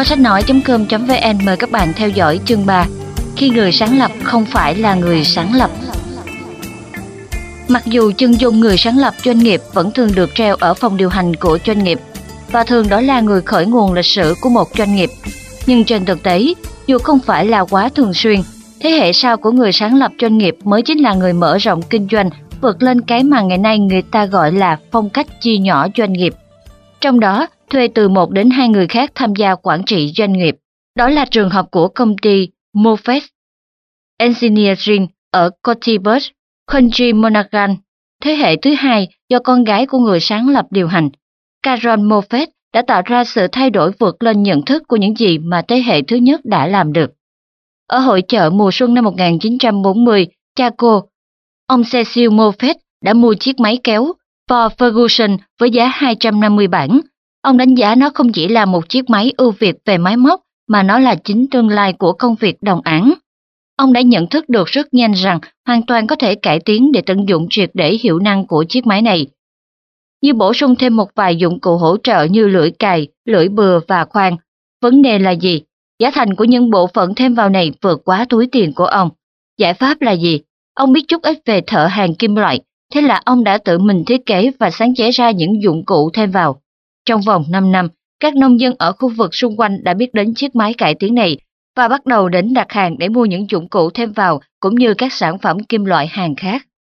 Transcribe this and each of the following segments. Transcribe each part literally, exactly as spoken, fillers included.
Kho sách nói chấm com chấm vn mời các bạn theo dõi chương ba. Khi người sáng lập không phải là người sáng lập. Mặc dù chân dung người sáng lập doanh nghiệp vẫn thường được treo ở phòng điều hành của doanh nghiệp, và thường đó là người khởi nguồn lịch sử của một doanh nghiệp, nhưng trên thực tế, dù không phải là quá thường xuyên, thế hệ sau của người sáng lập doanh nghiệp mới chính là người mở rộng kinh doanh, vượt lên cái mà ngày nay người ta gọi là phong cách chia nhỏ doanh nghiệp. Trong đó, thuê từ một đến hai người khác tham gia quản trị doanh nghiệp. Đó là trường hợp của công ty Moffett Engineering ở Gothenburg, Country Monaghan. Thế hệ thứ hai do con gái của người sáng lập điều hành, Carol Moffett, đã tạo ra sự thay đổi vượt lên nhận thức của những gì mà thế hệ thứ nhất đã làm được. Ở hội chợ mùa xuân năm một nghìn chín trăm bốn mươi, cha cô, ông Cecil Moffett, đã mua chiếc máy kéo Ford Ferguson với giá hai trăm năm mươi bảng. Ông đánh giá nó không chỉ là một chiếc máy ưu việt về máy móc, mà nó là chính tương lai của công việc đồng áng. Ông đã nhận thức được rất nhanh rằng hoàn toàn có thể cải tiến để tận dụng triệt để hiệu năng của chiếc máy này, như bổ sung thêm một vài dụng cụ hỗ trợ như lưỡi cày, lưỡi bừa và khoan. Vấn đề là gì? Giá thành của những bộ phận thêm vào này vượt quá túi tiền của ông. Giải pháp là gì? Ông biết chút ít về thợ hàn kim loại, thế là ông đã tự mình thiết kế và sáng chế ra những dụng cụ thêm vào. Trong vòng năm năm, các nông dân ở khu vực xung quanh đã biết đến chiếc máy cải tiến này và bắt đầu đến đặt hàng để mua những dụng cụ thêm vào cũng như các sản phẩm kim loại hàn khác.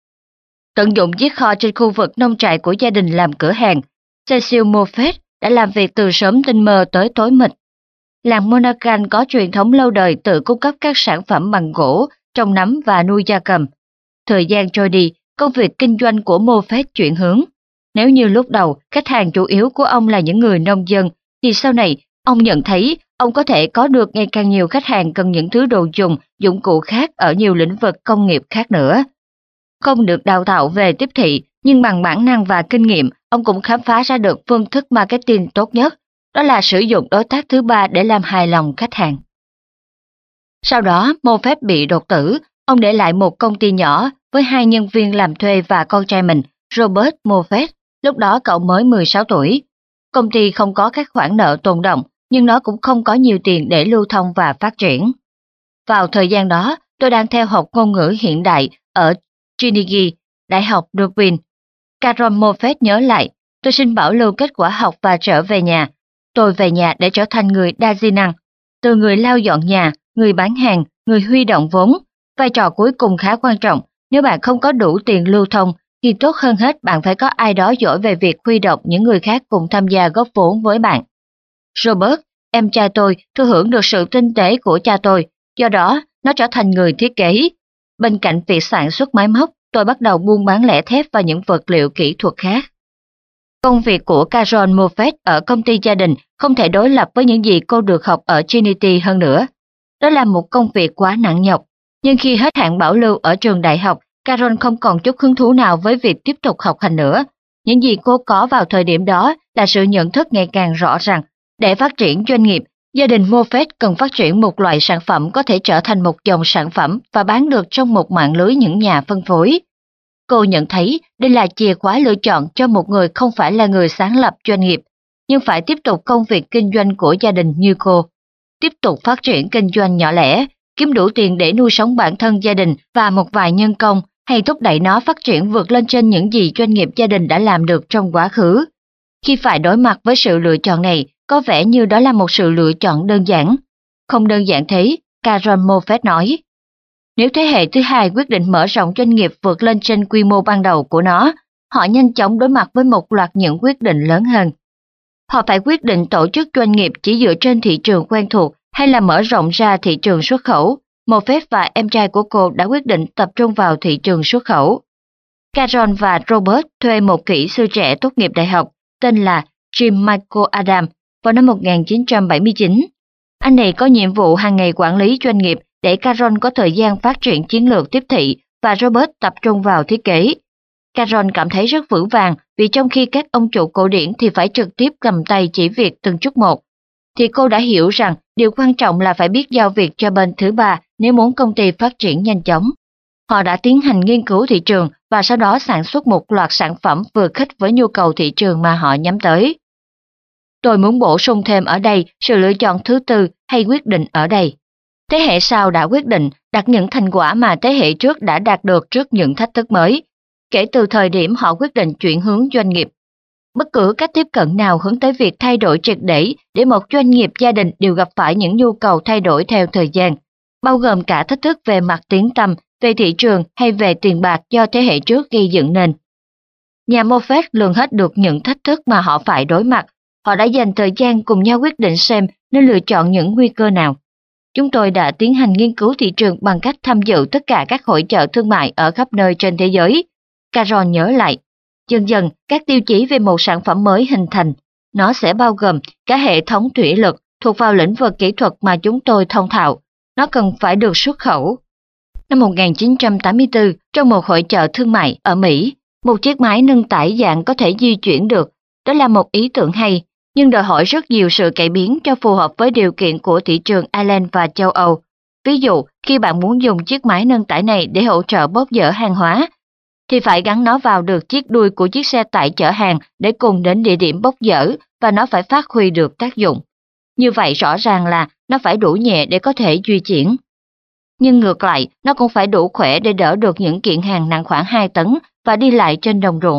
Tận dụng chiếc kho trên khu vực nông trại của gia đình làm cửa hàng, Cecil Moffett đã làm việc từ sớm tinh mơ tới tối mịt. Làng Monaghan có truyền thống lâu đời tự cung cấp các sản phẩm bằng gỗ, trồng nấm và nuôi gia cầm. Thời gian trôi đi, công việc kinh doanh của Moffett chuyển hướng. Nếu như lúc đầu khách hàng chủ yếu của ông là những người nông dân, thì sau này ông nhận thấy ông có thể có được ngày càng nhiều khách hàng cần những thứ đồ dùng, dụng cụ khác ở nhiều lĩnh vực công nghiệp khác nữa. Không được đào tạo về tiếp thị, nhưng bằng bản năng và kinh nghiệm, ông cũng khám phá ra được phương thức marketing tốt nhất, đó là sử dụng đối tác thứ ba để làm hài lòng khách hàng. Sau đó, Moffett bị đột tử, ông để lại một công ty nhỏ với hai nhân viên làm thuê và con trai mình, Robert Moffett, lúc đó cậu mới mười sáu tuổi. Công ty không có các khoản nợ tồn đọng, nhưng nó cũng không có nhiều tiền để lưu thông và phát triển. Vào thời gian đó, tôi đang theo học ngôn ngữ hiện đại ở Trinity, Đại học Dublin. Carol Moffett nhớ lại, tôi xin bảo lưu kết quả học và trở về nhà. Tôi về nhà để trở thành người đa di năng. Từ người lau dọn nhà, người bán hàng, người huy động vốn. Vai trò cuối cùng khá quan trọng. Nếu bạn không có đủ tiền lưu thông, thì tốt hơn hết bạn phải có ai đó giỏi về việc huy động những người khác cùng tham gia góp vốn với bạn. Robert, em trai tôi, thừa hưởng được sự tinh tế của cha tôi, do đó nó trở thành người thiết kế. Bên cạnh việc sản xuất máy móc, tôi bắt đầu buôn bán lẻ thép và những vật liệu kỹ thuật khác. Công việc của Carol Moffett ở công ty gia đình không thể đối lập với những gì cô được học ở Trinity hơn nữa. Đó là một công việc quá nặng nhọc, nhưng khi hết hạn bảo lưu ở trường đại học, Carol không còn chút hứng thú nào với việc tiếp tục học hành nữa. Những gì cô có vào thời điểm đó là sự nhận thức ngày càng rõ rằng, để phát triển doanh nghiệp, gia đình Moffett cần phát triển một loại sản phẩm có thể trở thành một dòng sản phẩm và bán được trong một mạng lưới những nhà phân phối. Cô nhận thấy đây là chìa khóa lựa chọn cho một người không phải là người sáng lập doanh nghiệp, nhưng phải tiếp tục công việc kinh doanh của gia đình như cô. Tiếp tục phát triển kinh doanh nhỏ lẻ, kiếm đủ tiền để nuôi sống bản thân gia đình và một vài nhân công, hay thúc đẩy nó phát triển vượt lên trên những gì doanh nghiệp gia đình đã làm được trong quá khứ. Khi phải đối mặt với sự lựa chọn này, có vẻ như đó là một sự lựa chọn đơn giản. Không đơn giản thế, Carol Moffett nói. Nếu thế hệ thứ hai quyết định mở rộng doanh nghiệp vượt lên trên quy mô ban đầu của nó, họ nhanh chóng đối mặt với một loạt những quyết định lớn hơn. Họ phải quyết định tổ chức doanh nghiệp chỉ dựa trên thị trường quen thuộc hay là mở rộng ra thị trường xuất khẩu. Moffett và em trai của cô đã quyết định tập trung vào thị trường xuất khẩu. Carol và Robert thuê một kỹ sư trẻ tốt nghiệp đại học tên là Jim Michael Adam vào năm một nghìn chín trăm bảy mươi chín. Anh này có nhiệm vụ hàng ngày quản lý doanh nghiệp để Carol có thời gian phát triển chiến lược tiếp thị và Robert tập trung vào thiết kế. Carol cảm thấy rất vững vàng vì trong khi các ông chủ cổ điển thì phải trực tiếp cầm tay chỉ việc từng chút một, thì cô đã hiểu rằng điều quan trọng là phải biết giao việc cho bên thứ ba nếu muốn công ty phát triển nhanh chóng. Họ đã tiến hành nghiên cứu thị trường và sau đó sản xuất một loạt sản phẩm vừa khít với nhu cầu thị trường mà họ nhắm tới. Tôi muốn bổ sung thêm ở đây sự lựa chọn thứ tư hay quyết định ở đây. Thế hệ sau đã quyết định đặt những thành quả mà thế hệ trước đã đạt được trước những thách thức mới, kể từ thời điểm họ quyết định chuyển hướng doanh nghiệp. Bất cứ cách tiếp cận nào hướng tới việc thay đổi triệt để để một doanh nghiệp gia đình đều gặp phải những nhu cầu thay đổi theo thời gian, bao gồm cả thách thức về mặt tiếng tăm, về thị trường hay về tiền bạc do thế hệ trước gây dựng nên. Nhà Moffett lường hết được những thách thức mà họ phải đối mặt. Họ đã dành thời gian cùng nhau quyết định xem nên lựa chọn những nguy cơ nào. Chúng tôi đã tiến hành nghiên cứu thị trường bằng cách tham dự tất cả các hội chợ thương mại ở khắp nơi trên thế giới. Carol nhớ lại, dần dần các tiêu chí về một sản phẩm mới hình thành. Nó sẽ bao gồm cả hệ thống thủy lực thuộc vào lĩnh vực kỹ thuật mà chúng tôi thông thạo. Nó cần phải được xuất khẩu. Năm một nghìn chín trăm tám mươi tư, trong một hội chợ thương mại ở Mỹ, một chiếc máy nâng tải dạng có thể di chuyển được. Đó là một ý tưởng hay, nhưng đòi hỏi rất nhiều sự cải biến cho phù hợp với điều kiện của thị trường Ireland và châu Âu. Ví dụ, khi bạn muốn dùng chiếc máy nâng tải này để hỗ trợ bốc dỡ hàng hóa, thì phải gắn nó vào được chiếc đuôi của chiếc xe tải chở hàng để cùng đến địa điểm bốc dỡ và nó phải phát huy được tác dụng. Như vậy rõ ràng là nó phải đủ nhẹ để có thể di chuyển. Nhưng ngược lại, nó cũng phải đủ khỏe để đỡ được những kiện hàng nặng khoảng hai tấn và đi lại trên đồng ruộng.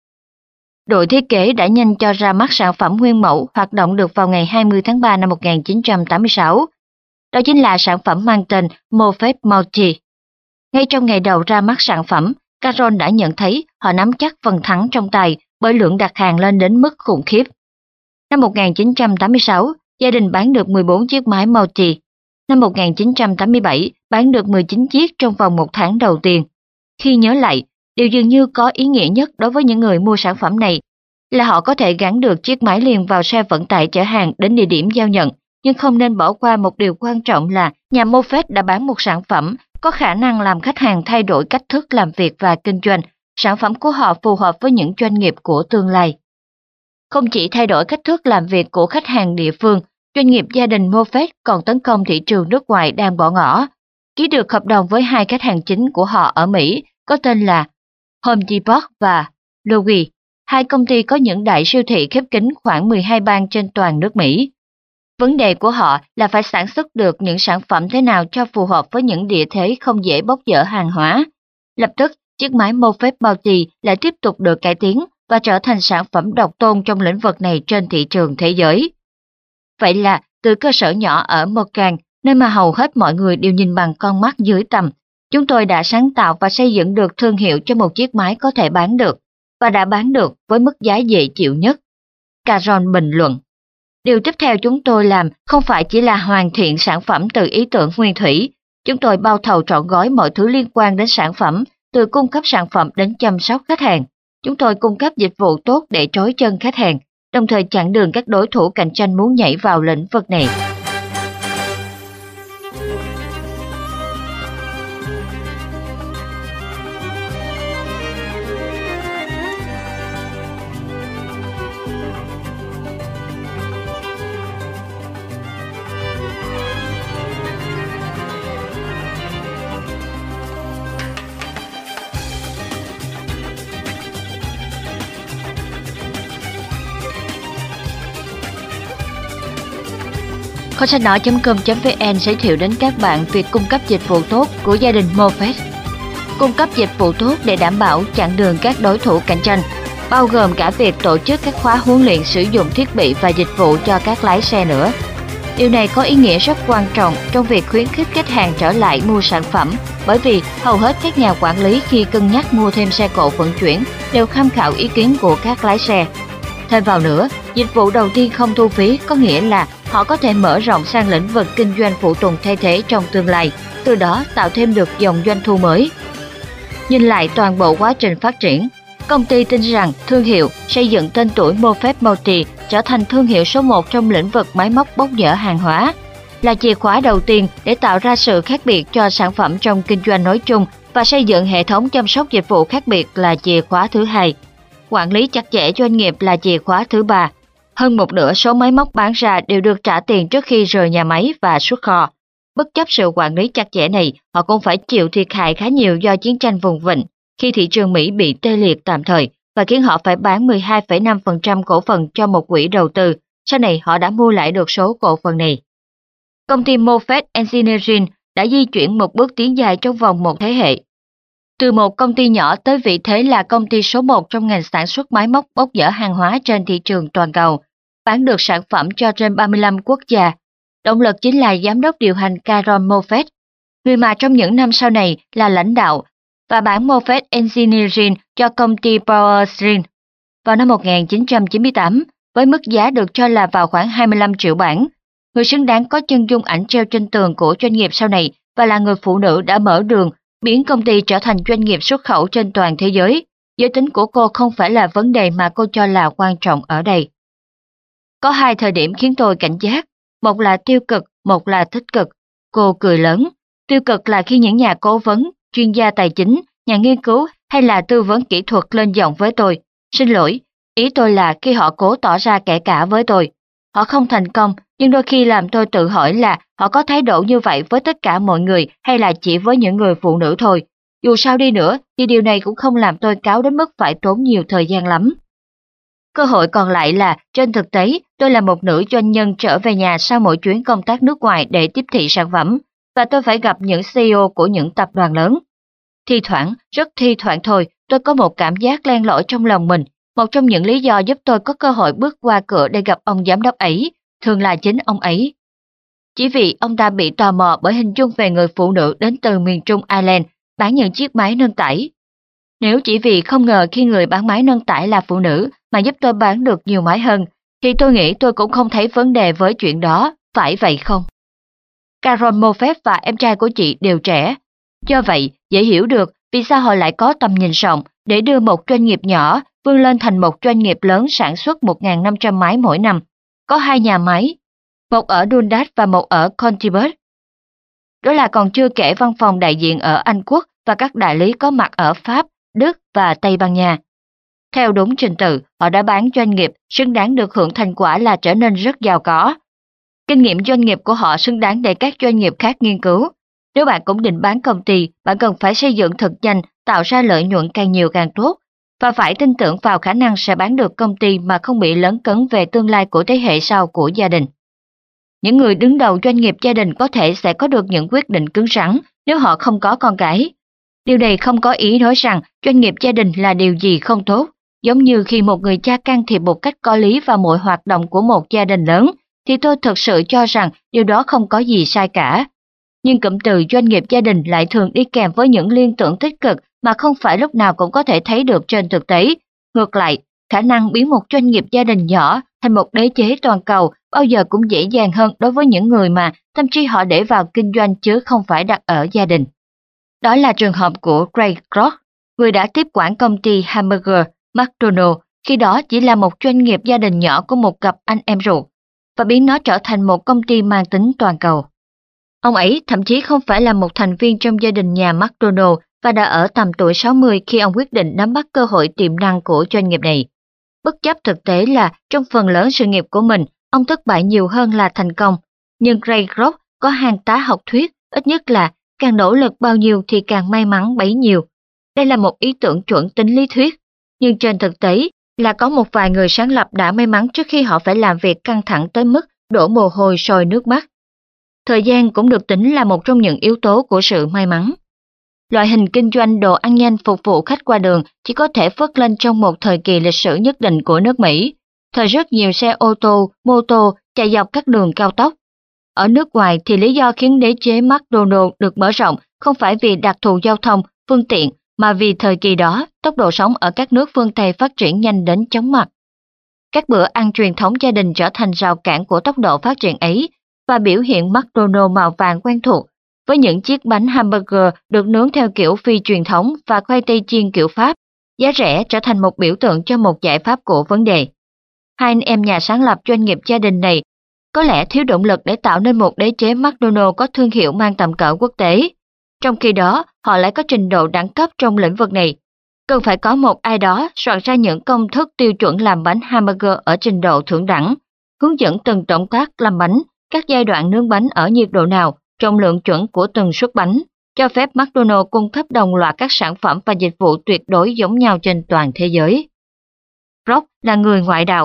Đội thiết kế đã nhanh cho ra mắt sản phẩm nguyên mẫu hoạt động được vào ngày hai mươi tháng ba năm một nghìn chín trăm tám mươi sáu. Đó chính là sản phẩm mang tên Moffett Multi. Ngay trong ngày đầu ra mắt sản phẩm, Carol đã nhận thấy họ nắm chắc phần thắng trong tay bởi lượng đặt hàng lên đến mức khủng khiếp. Năm một nghìn chín trăm tám mươi sáu, gia đình bán được mười bốn chiếc máy Multi. Năm một nghìn chín trăm tám mươi bảy, bán được mười chín chiếc trong vòng một tháng đầu tiên. Khi nhớ lại, điều dường như có ý nghĩa nhất đối với những người mua sản phẩm này là họ có thể gắn được chiếc máy liền vào xe vận tải chở hàng đến địa điểm giao nhận, nhưng không nên bỏ qua một điều quan trọng là nhà Moffett đã bán một sản phẩm có khả năng làm khách hàng thay đổi cách thức làm việc và kinh doanh. Sản phẩm của họ phù hợp với những doanh nghiệp của tương lai. Không chỉ thay đổi cách thức làm việc của khách hàng địa phương, doanh nghiệp gia đình Moffett còn tấn công thị trường nước ngoài đang bỏ ngỏ. Ký được hợp đồng với hai khách hàng chính của họ ở Mỹ có tên là Home Depot và Lowe's, hai công ty có những đại siêu thị khép kín khoảng mười hai bang trên toàn nước Mỹ. Vấn đề của họ là phải sản xuất được những sản phẩm thế nào cho phù hợp với những địa thế không dễ bốc dỡ hàng hóa. Lập tức, chiếc máy Moffett Multi lại tiếp tục được cải tiến và trở thành sản phẩm độc tôn trong lĩnh vực này trên thị trường thế giới. Vậy là, từ cơ sở nhỏ ở Mocan, nơi mà hầu hết mọi người đều nhìn bằng con mắt dưới tầm, chúng tôi đã sáng tạo và xây dựng được thương hiệu cho một chiếc máy có thể bán được, và đã bán được với mức giá dễ chịu nhất. Carol bình luận. Điều tiếp theo chúng tôi làm không phải chỉ là hoàn thiện sản phẩm từ ý tưởng nguyên thủy. Chúng tôi bao thầu trọn gói mọi thứ liên quan đến sản phẩm, từ cung cấp sản phẩm đến chăm sóc khách hàng. Chúng tôi cung cấp dịch vụ tốt để trói chân khách hàng, đồng thời chặn đường các đối thủ cạnh tranh muốn nhảy vào lĩnh vực này. Kho sách nói chấm com chấm vn giới thiệu đến các bạn việc cung cấp dịch vụ tốt của gia đình Moffett. Cung cấp dịch vụ tốt để đảm bảo chặn đường các đối thủ cạnh tranh, bao gồm cả việc tổ chức các khóa huấn luyện sử dụng thiết bị và dịch vụ cho các lái xe nữa. Điều này có ý nghĩa rất quan trọng trong việc khuyến khích khách hàng trở lại mua sản phẩm, bởi vì hầu hết các nhà quản lý khi cân nhắc mua thêm xe cộ vận chuyển đều tham khảo ý kiến của các lái xe. Thêm vào nữa, dịch vụ đầu tiên không thu phí có nghĩa là họ có thể mở rộng sang lĩnh vực kinh doanh phụ tùng thay thế trong tương lai, từ đó tạo thêm được dòng doanh thu mới. Nhìn lại toàn bộ quá trình phát triển, công ty tin rằng thương hiệu xây dựng tên tuổi Moffett Multi trở thành thương hiệu số một trong lĩnh vực máy móc bốc dỡ hàng hóa, là chìa khóa đầu tiên để tạo ra sự khác biệt cho sản phẩm trong kinh doanh nói chung, và xây dựng hệ thống chăm sóc dịch vụ khác biệt là chìa khóa thứ hai. Quản lý chặt chẽ doanh nghiệp là chìa khóa thứ ba. Hơn một nửa số máy móc bán ra đều được trả tiền trước khi rời nhà máy và xuất kho. Bất chấp sự quản lý chặt chẽ này, họ cũng phải chịu thiệt hại khá nhiều do chiến tranh vùng vịnh, khi thị trường Mỹ bị tê liệt tạm thời và khiến họ phải bán mười hai phẩy năm phần trăm cổ phần cho một quỹ đầu tư, sau này họ đã mua lại được số cổ phần này. Công ty Moffett Engineering đã di chuyển một bước tiến dài trong vòng một thế hệ. Từ một công ty nhỏ tới vị thế là công ty số một trong ngành sản xuất máy móc bốc dỡ hàng hóa trên thị trường toàn cầu, bán được sản phẩm cho trên ba mươi lăm quốc gia. Động lực chính là giám đốc điều hành Carol Moffett, người mà trong những năm sau này là lãnh đạo và bán Moffett Engineering cho công ty Powerstream vào năm một nghìn chín trăm chín mươi tám với mức giá được cho là vào khoảng hai mươi lăm triệu bảng. Người xứng đáng có chân dung ảnh treo trên tường của doanh nghiệp sau này và là người phụ nữ đã mở đường biến công ty trở thành doanh nghiệp xuất khẩu trên toàn thế giới. Giới tính của cô không phải là vấn đề mà cô cho là quan trọng ở đây. Có hai thời điểm khiến tôi cảnh giác, một là tiêu cực, một là tích cực. Cô cười lớn. Tiêu cực là khi những nhà cố vấn, chuyên gia tài chính, nhà nghiên cứu hay là tư vấn kỹ thuật lên giọng với tôi. Xin lỗi, ý tôi là khi họ cố tỏ ra kể cả với tôi. Họ không thành công, nhưng đôi khi làm tôi tự hỏi là họ có thái độ như vậy với tất cả mọi người hay là chỉ với những người phụ nữ thôi. Dù sao đi nữa thì điều này cũng không làm tôi cáu đến mức phải tốn nhiều thời gian lắm. Cơ hội còn lại là trên thực tế tôi là một nữ doanh nhân trở về nhà sau mỗi chuyến công tác nước ngoài để tiếp thị sản phẩm và tôi phải gặp những xê e ô của những tập đoàn lớn. Thi thoảng, rất thi thoảng thôi, tôi có một cảm giác len lỏi trong lòng mình. Một trong những lý do giúp tôi có cơ hội bước qua cửa để gặp ông giám đốc ấy, thường là chính ông ấy. Chỉ vì ông ta bị tò mò bởi hình dung về người phụ nữ đến từ miền Trung Ireland bán những chiếc máy nâng tải. Nếu chỉ vì không ngờ khi người bán máy nâng tải là phụ nữ mà giúp tôi bán được nhiều máy hơn, thì tôi nghĩ tôi cũng không thấy vấn đề với chuyện đó, phải vậy không? Carol Moffett và em trai của chị đều trẻ. Do vậy, dễ hiểu được vì sao họ lại có tầm nhìn rộng để đưa một doanh nghiệp nhỏ vươn lên thành một doanh nghiệp lớn sản xuất một nghìn năm trăm máy mỗi năm. Có hai nhà máy, một ở Dundas và một ở Contibus. Đó là còn chưa kể văn phòng đại diện ở Anh Quốc và các đại lý có mặt ở Pháp, Đức và Tây Ban Nha. Theo đúng trình tự, họ đã bán doanh nghiệp xứng đáng được hưởng thành quả là trở nên rất giàu có. Kinh nghiệm doanh nghiệp của họ xứng đáng để các doanh nghiệp khác nghiên cứu. Nếu bạn cũng định bán công ty, bạn cần phải xây dựng thật nhanh, tạo ra lợi nhuận càng nhiều càng tốt, và phải tin tưởng vào khả năng sẽ bán được công ty mà không bị lấn cấn về tương lai của thế hệ sau của gia đình. Những người đứng đầu doanh nghiệp gia đình có thể sẽ có được những quyết định cứng rắn nếu họ không có con cái. Điều này không có ý nói rằng doanh nghiệp gia đình là điều gì không tốt, giống như khi một người cha can thiệp một cách có lý vào mọi hoạt động của một gia đình lớn, thì tôi thực sự cho rằng điều đó không có gì sai cả. Nhưng cụm từ doanh nghiệp gia đình lại thường đi kèm với những liên tưởng tích cực mà không phải lúc nào cũng có thể thấy được trên thực tế. Ngược lại, khả năng biến một doanh nghiệp gia đình nhỏ thành một đế chế toàn cầu bao giờ cũng dễ dàng hơn đối với những người mà tâm trí họ để vào kinh doanh chứ không phải đặt ở gia đình. Đó là trường hợp của Ray Kroc, người đã tiếp quản công ty hamburger McDonald's, khi đó chỉ là một doanh nghiệp gia đình nhỏ của một cặp anh em ruột, và biến nó trở thành một công ty mang tính toàn cầu. Ông ấy thậm chí không phải là một thành viên trong gia đình nhà McDonald và đã ở tầm tuổi sáu mươi khi ông quyết định nắm bắt cơ hội tiềm năng của doanh nghiệp này. Bất chấp thực tế là trong phần lớn sự nghiệp của mình, ông thất bại nhiều hơn là thành công. Nhưng Ray Kroc có hàng tá học thuyết, ít nhất là càng nỗ lực bao nhiêu thì càng may mắn bấy nhiêu. Đây là một ý tưởng chuẩn tính lý thuyết, nhưng trên thực tế là có một vài người sáng lập đã may mắn trước khi họ phải làm việc căng thẳng tới mức đổ mồ hôi sôi nước mắt. Thời gian cũng được tính là một trong những yếu tố của sự may mắn. Loại hình kinh doanh đồ ăn nhanh phục vụ khách qua đường chỉ có thể phất lên trong một thời kỳ lịch sử nhất định của nước Mỹ, thời rất nhiều xe ô tô, mô tô chạy dọc các đường cao tốc. Ở nước ngoài thì lý do khiến đế chế McDonald được mở rộng không phải vì đặc thù giao thông, phương tiện, mà vì thời kỳ đó tốc độ sống ở các nước phương Tây phát triển nhanh đến chóng mặt. Các bữa ăn truyền thống gia đình trở thành rào cản của tốc độ phát triển ấy, và biểu hiện McDonald màu vàng quen thuộc, với những chiếc bánh hamburger được nướng theo kiểu phi truyền thống và khoai tây chiên kiểu Pháp, giá rẻ trở thành một biểu tượng cho một giải pháp của vấn đề. Hai anh em nhà sáng lập doanh nghiệp gia đình này có lẽ thiếu động lực để tạo nên một đế chế McDonald có thương hiệu mang tầm cỡ quốc tế. Trong khi đó, họ lại có trình độ đẳng cấp trong lĩnh vực này. Cần phải có một ai đó soạn ra những công thức tiêu chuẩn làm bánh hamburger ở trình độ thượng đẳng, hướng dẫn từng động tác làm bánh, các giai đoạn nướng bánh ở nhiệt độ nào, trọng lượng chuẩn của từng suất bánh, cho phép McDonald cung cấp đồng loạt các sản phẩm và dịch vụ tuyệt đối giống nhau trên toàn thế giới. Kroc là người ngoại đạo.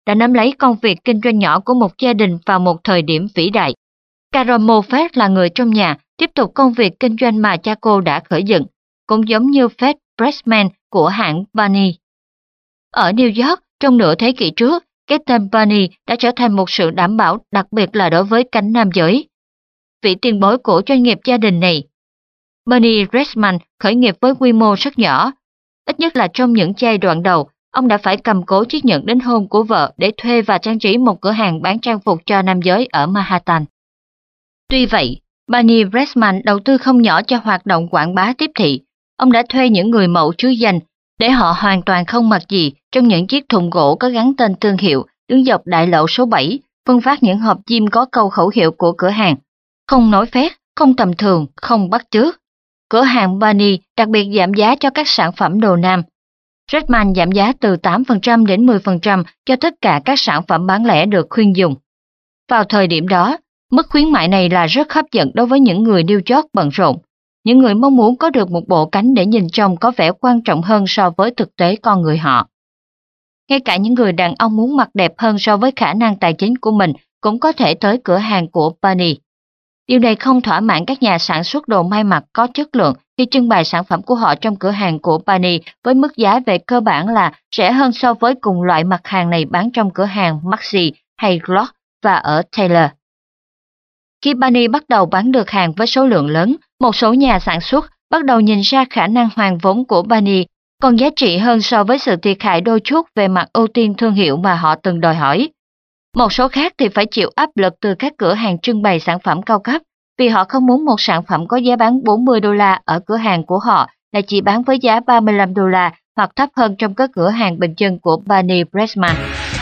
đã nắm lấy công việc kinh doanh nhỏ của một gia đình vào một thời điểm vĩ đại. Carol Moffat là người trong nhà tiếp tục công việc kinh doanh mà cha cô đã khởi dựng, cũng giống như Fred Pressman của hãng Barney. Ở New York, trong nửa thế kỷ trước, cái tên Barney đã trở thành một sự đảm bảo, đặc biệt là đối với cánh nam giới. Vị tiền bối của doanh nghiệp gia đình này, Bernie Redman, khởi nghiệp với quy mô rất nhỏ. Ít nhất là trong những giai đoạn đầu, ông đã phải cầm cố chiếc nhẫn đính hôn của vợ để thuê và trang trí một cửa hàng bán trang phục cho nam giới ở Manhattan. Tuy vậy, Bernie Redman đầu tư không nhỏ cho hoạt động quảng bá tiếp thị. Ông đã thuê những người mẫu trứ danh để họ hoàn toàn không mặc gì trong những chiếc thùng gỗ có gắn tên thương hiệu đứng dọc đại lộ số bảy, phân phát những hộp diêm có câu khẩu hiệu của cửa hàng. Không nói phét, không tầm thường, không bắt chước. Cửa hàng Barney đặc biệt giảm giá cho các sản phẩm đồ nam. Redman giảm giá từ tám phần trăm đến mười phần trăm cho tất cả các sản phẩm bán lẻ được khuyên dùng. Vào thời điểm đó, mức khuyến mại này là rất hấp dẫn đối với những người New York bận rộn, những người mong muốn có được một bộ cánh để nhìn trông có vẻ quan trọng hơn so với thực tế con người họ. Ngay cả những người đàn ông muốn mặc đẹp hơn so với khả năng tài chính của mình cũng có thể tới cửa hàng của Barney. Điều này không thỏa mãn các nhà sản xuất đồ may mặc có chất lượng khi trưng bày sản phẩm của họ trong cửa hàng của Barney với mức giá về cơ bản là rẻ hơn so với cùng loại mặt hàng này bán trong cửa hàng Maxi hay Glock và ở Taylor. Khi Barney bắt đầu bán được hàng với số lượng lớn, một số nhà sản xuất bắt đầu nhìn ra khả năng hoàn vốn của Barney còn giá trị hơn so với sự thiệt hại đôi chút về mặt ưu tiên thương hiệu mà họ từng đòi hỏi. Một số khác thì phải chịu áp lực từ các cửa hàng trưng bày sản phẩm cao cấp vì họ không muốn một sản phẩm có giá bán bốn mươi đô la ở cửa hàng của họ là chỉ bán với giá ba mươi lăm đô la hoặc thấp hơn trong các cửa hàng bình dân của Barney Pressman.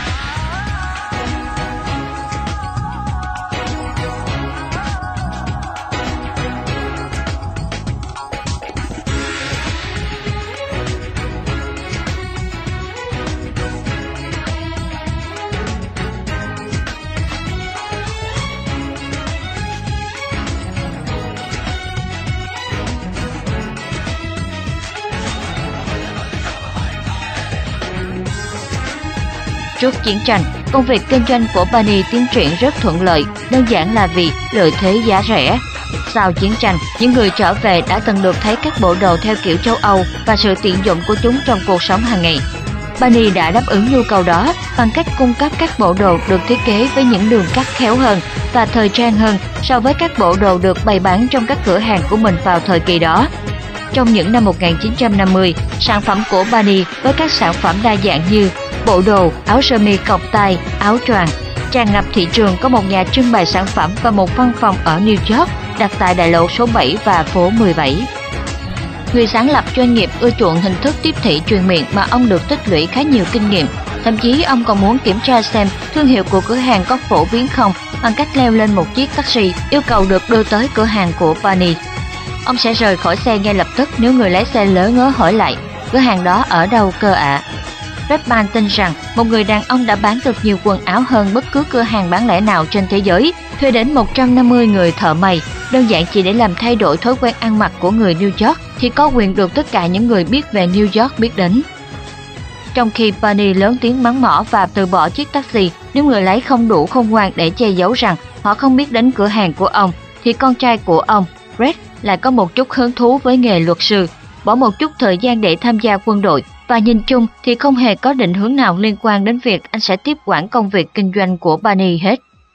Trước chiến tranh, công việc kinh doanh của Barney tiến triển rất thuận lợi, đơn giản là vì lợi thế giá rẻ. Sau chiến tranh, những người trở về đã từng được thấy các bộ đồ theo kiểu châu Âu và sự tiện dụng của chúng trong cuộc sống hàng ngày. Barney đã đáp ứng nhu cầu đó bằng cách cung cấp các bộ đồ được thiết kế với những đường cắt khéo hơn và thời trang hơn so với các bộ đồ được bày bán trong các cửa hàng của mình vào thời kỳ đó. Trong những năm một nghìn chín trăm năm mươi, sản phẩm của Barney với các sản phẩm đa dạng như bộ đồ, áo sơ mi cộc tay, áo choàng, tràn ngập thị trường. Có một nhà trưng bày sản phẩm và một văn phòng ở New York đặt tại đại lộ số bảy và phố mười bảy. Người sáng lập doanh nghiệp ưa chuộng hình thức tiếp thị truyền miệng mà ông được tích lũy khá nhiều kinh nghiệm. Thậm chí ông còn muốn kiểm tra xem thương hiệu của cửa hàng có phổ biến không bằng cách leo lên một chiếc taxi yêu cầu được đưa tới cửa hàng của Barney. Ông sẽ rời khỏi xe ngay lập tức nếu người lái xe lỡ ngớ hỏi lại, cửa hàng đó ở đâu cơ ạ? À? Redman tin rằng một người đàn ông đã bán được nhiều quần áo hơn bất cứ cửa hàng bán lẻ nào trên thế giới, thuê đến một trăm năm mươi người thợ may, đơn giản chỉ để làm thay đổi thói quen ăn mặc của người New York thì có quyền được tất cả những người biết về New York biết đến. Trong khi Barney lớn tiếng mắng mỏ và từ bỏ chiếc taxi nếu người lái không đủ khôn ngoan để che giấu rằng họ không biết đến cửa hàng của ông, thì con trai của ông, Red, lại có một chút hứng thú với nghề luật sư, bỏ một chút thời gian để tham gia quân đội và nhìn chung thì không hề có định hướng nào liên quan đến việc anh sẽ tiếp quản công việc kinh doanh của Barney hết.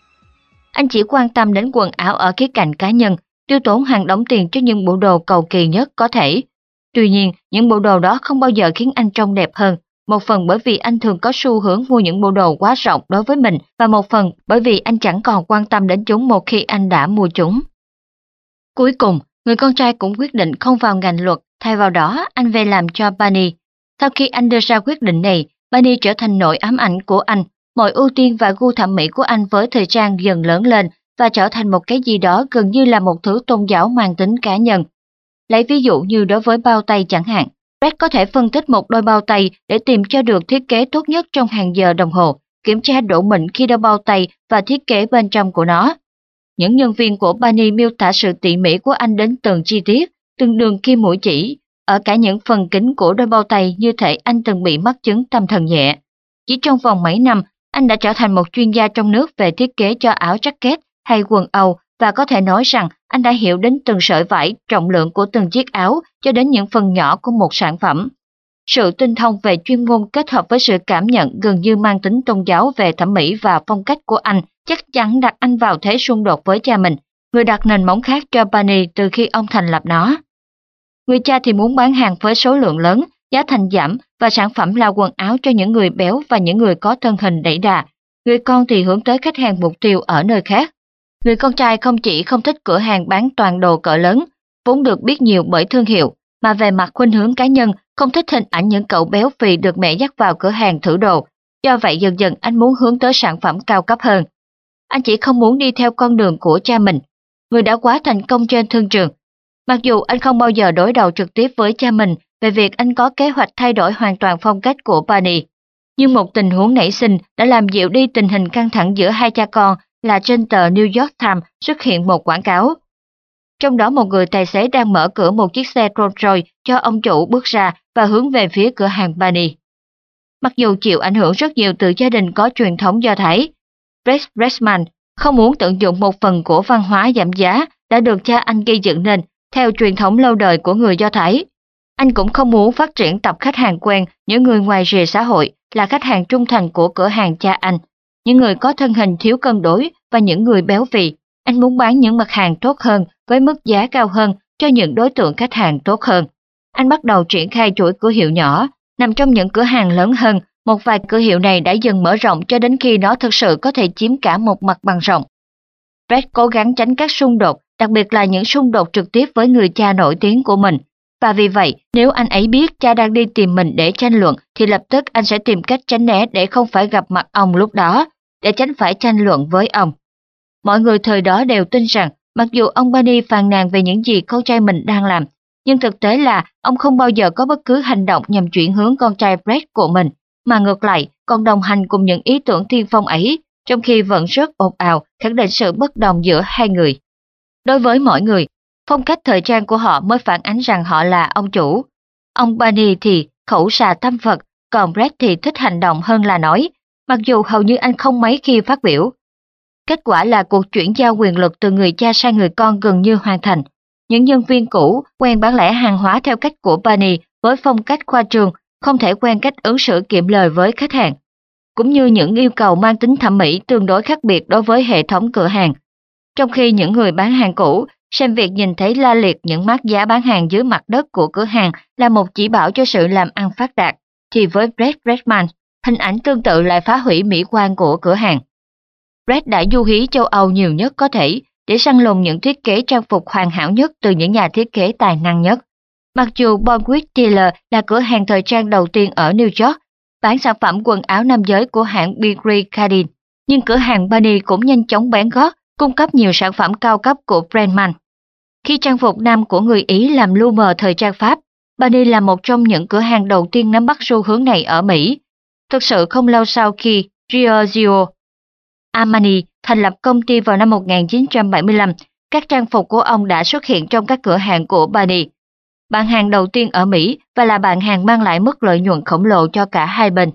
Anh chỉ quan tâm đến quần áo ở khía cạnh cá nhân, tiêu tốn hàng đống tiền cho những bộ đồ cầu kỳ nhất có thể. Tuy nhiên, những bộ đồ đó không bao giờ khiến anh trông đẹp hơn, một phần bởi vì anh thường có xu hướng mua những bộ đồ quá rộng đối với mình và một phần bởi vì anh chẳng còn quan tâm đến chúng một khi anh đã mua chúng. Cuối cùng, người con trai cũng quyết định không vào ngành luật, thay vào đó anh về làm cho Barney. Sau khi anh đưa ra quyết định này, Barney trở thành nỗi ám ảnh của anh. Mọi ưu tiên và gu thẩm mỹ của anh với thời trang dần lớn lên và trở thành một cái gì đó gần như là một thứ tôn giáo mang tính cá nhân. Lấy ví dụ như đối với bao tay chẳng hạn, Red có thể phân tích một đôi bao tay để tìm cho được thiết kế tốt nhất trong hàng giờ đồng hồ, kiểm tra độ mịn khi đeo bao tay và thiết kế bên trong của nó. Những nhân viên của Barney miêu tả sự tỉ mỉ của anh đến từng chi tiết, từng đường kim mũi chỉ, ở cả những phần kính của đôi bao tay như thể anh từng bị mắc chứng tâm thần nhẹ. Chỉ trong vòng mấy năm, anh đã trở thành một chuyên gia trong nước về thiết kế cho áo jacket hay quần âu và có thể nói rằng anh đã hiểu đến từng sợi vải, trọng lượng của từng chiếc áo cho đến những phần nhỏ của một sản phẩm. Sự tinh thông về chuyên môn kết hợp với sự cảm nhận gần như mang tính tôn giáo về thẩm mỹ và phong cách của anh chắc chắn đặt anh vào thế xung đột với cha mình, người đặt nền móng khác cho Barney từ khi ông thành lập nó. Người cha thì muốn bán hàng với số lượng lớn, giá thành giảm và sản phẩm là quần áo cho những người béo và những người có thân hình đẩy đà. Người con thì hướng tới khách hàng mục tiêu ở nơi khác. Người con trai không chỉ không thích cửa hàng bán toàn đồ cỡ lớn, vốn được biết nhiều bởi thương hiệu, mà về mặt khuynh hướng cá nhân không thích hình ảnh những cậu béo phì được mẹ dắt vào cửa hàng thử đồ. Do vậy dần dần anh muốn hướng tới sản phẩm cao cấp hơn. Anh chỉ không muốn đi theo con đường của cha mình, người đã quá thành công trên thương trường. Mặc dù anh không bao giờ đối đầu trực tiếp với cha mình về việc anh có kế hoạch thay đổi hoàn toàn phong cách của Barney, nhưng một tình huống nảy sinh đã làm dịu đi tình hình căng thẳng giữa hai cha con là trên tờ New York Times xuất hiện một quảng cáo. Trong đó một người tài xế đang mở cửa một chiếc xe Rolls Royce cho ông chủ bước ra và hướng về phía cửa hàng Barney. Mặc dù chịu ảnh hưởng rất nhiều từ gia đình có truyền thống Do Thái, Brett Ressman không muốn tận dụng một phần của văn hóa giảm giá đã được cha anh gây dựng nên theo truyền thống lâu đời của người Do Thái. Anh cũng không muốn phát triển tập khách hàng quen, những người ngoài rìa xã hội là khách hàng trung thành của cửa hàng cha anh, những người có thân hình thiếu cân đối và những người béo phì. Anh muốn bán những mặt hàng tốt hơn với mức giá cao hơn cho những đối tượng khách hàng tốt hơn. Anh bắt đầu triển khai chuỗi cửa hiệu nhỏ, nằm trong những cửa hàng lớn hơn. Một vài cửa hiệu này đã dần mở rộng cho đến khi nó thực sự có thể chiếm cả một mặt bằng rộng. Brett cố gắng tránh các xung đột, đặc biệt là những xung đột trực tiếp với người cha nổi tiếng của mình. Và vì vậy, nếu anh ấy biết cha đang đi tìm mình để tranh luận, thì lập tức anh sẽ tìm cách tránh né để không phải gặp mặt ông lúc đó, để tránh phải tranh luận với ông. Mọi người thời đó đều tin rằng, mặc dù ông Barney phàn nàn về những gì con trai mình đang làm, nhưng thực tế là ông không bao giờ có bất cứ hành động nhằm chuyển hướng con trai Brett của mình, mà ngược lại còn đồng hành cùng những ý tưởng tiên phong ấy, trong khi vẫn rất ồn ào khẳng định sự bất đồng giữa hai người. Đối với mọi người, phong cách thời trang của họ mới phản ánh rằng họ là ông chủ. Ông Barney thì khẩu xà tâm Phật, còn Brett thì thích hành động hơn là nói, mặc dù hầu như anh không mấy khi phát biểu. Kết quả là cuộc chuyển giao quyền lực từ người cha sang người con gần như hoàn thành. Những nhân viên cũ quen bán lẻ hàng hóa theo cách của Barney với phong cách khoa trương, không thể quen cách ứng xử kiệm lời với khách hàng, cũng như những yêu cầu mang tính thẩm mỹ tương đối khác biệt đối với hệ thống cửa hàng. Trong khi những người bán hàng cũ xem việc nhìn thấy la liệt những mác giá bán hàng dưới mặt đất của cửa hàng là một chỉ bảo cho sự làm ăn phát đạt, thì với Brett Ressman, hình ảnh tương tự lại phá hủy mỹ quan của cửa hàng. Brett đã du hí châu Âu nhiều nhất có thể để săn lùng những thiết kế trang phục hoàn hảo nhất từ những nhà thiết kế tài năng nhất. Mặc dù Bonwit Taylor là cửa hàng thời trang đầu tiên ở New York, bán sản phẩm quần áo nam giới của hãng Birgit Cardin, nhưng cửa hàng Barney cũng nhanh chóng bén gót, cung cấp nhiều sản phẩm cao cấp của Brenman. Khi trang phục nam của người Ý làm lu mờ thời trang Pháp, Barney là một trong những cửa hàng đầu tiên nắm bắt xu hướng này ở Mỹ. Thực sự không lâu sau khi Giorgio Armani thành lập công ty vào năm một nghìn chín trăm bảy mươi lăm, các trang phục của ông đã xuất hiện trong các cửa hàng của Barney, bạn hàng đầu tiên ở Mỹ và là bạn hàng mang lại mức lợi nhuận khổng lồ cho cả hai bên.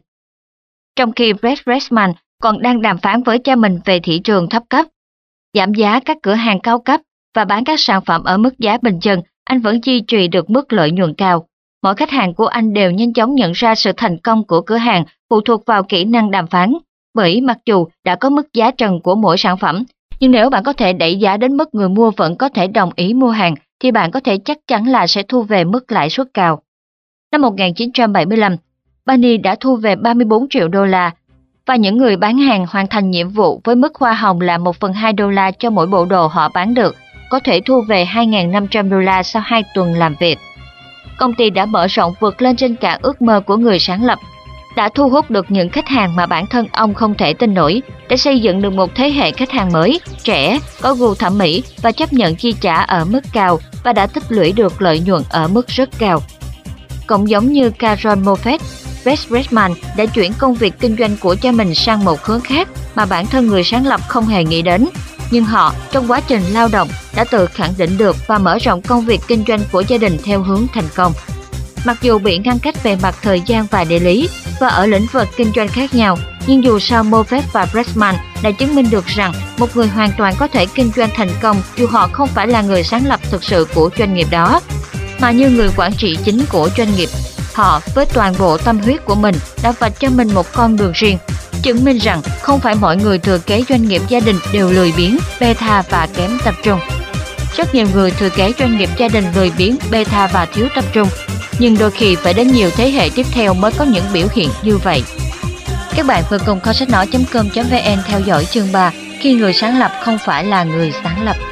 Trong khi Brett Ressman còn đang đàm phán với cha mình về thị trường thấp cấp, giảm giá các cửa hàng cao cấp và bán các sản phẩm ở mức giá bình dân, anh vẫn duy trì được mức lợi nhuận cao. Mỗi khách hàng của anh đều nhanh chóng nhận ra sự thành công của cửa hàng phụ thuộc vào kỹ năng đàm phán, bởi mặc dù đã có mức giá trần của mỗi sản phẩm, nhưng nếu bạn có thể đẩy giá đến mức người mua vẫn có thể đồng ý mua hàng, thì bạn có thể chắc chắn là sẽ thu về mức lãi suất cao. Năm một nghìn chín trăm bảy mươi lăm, Barney đã thu về ba mươi bốn triệu đô la, và những người bán hàng hoàn thành nhiệm vụ với mức hoa hồng là một phần hai đô la cho mỗi bộ đồ họ bán được, có thể thu về hai nghìn năm trăm đô la sau hai tuần làm việc. Công ty đã mở rộng vượt lên trên cả ước mơ của người sáng lập, đã thu hút được những khách hàng mà bản thân ông không thể tin nổi, để xây dựng được một thế hệ khách hàng mới, trẻ, có gu thẩm mỹ và chấp nhận chi trả ở mức cao, và đã tích lũy được lợi nhuận ở mức rất cao. Cũng giống như Carol Moffett, Brett Ressman đã chuyển công việc kinh doanh của cha mình sang một hướng khác mà bản thân người sáng lập không hề nghĩ đến, nhưng họ trong quá trình lao động đã tự khẳng định được và mở rộng công việc kinh doanh của gia đình theo hướng thành công. Mặc dù bị ngăn cách về mặt thời gian và địa lý, và ở lĩnh vực kinh doanh khác nhau, Nhưng dù sao Moffett và Bregman đã chứng minh được rằng một người hoàn toàn có thể kinh doanh thành công dù họ không phải là người sáng lập thực sự của doanh nghiệp đó, mà như người quản trị chính của doanh nghiệp. Họ với toàn bộ tâm huyết của mình đã vạch cho mình một con đường riêng, chứng minh rằng không phải mọi người thừa kế doanh nghiệp gia đình đều lười biếng, bê tha và kém tập trung. Rất nhiều người thừa kế doanh nghiệp gia đình lười biếng, bê tha và thiếu tập trung, nhưng đôi khi phải đến nhiều thế hệ tiếp theo mới có những biểu hiện như vậy. Các bạn vừa cùng kho sách nói chấm com chấm vn theo dõi chương ba, khi người sáng lập không phải là người sáng lập.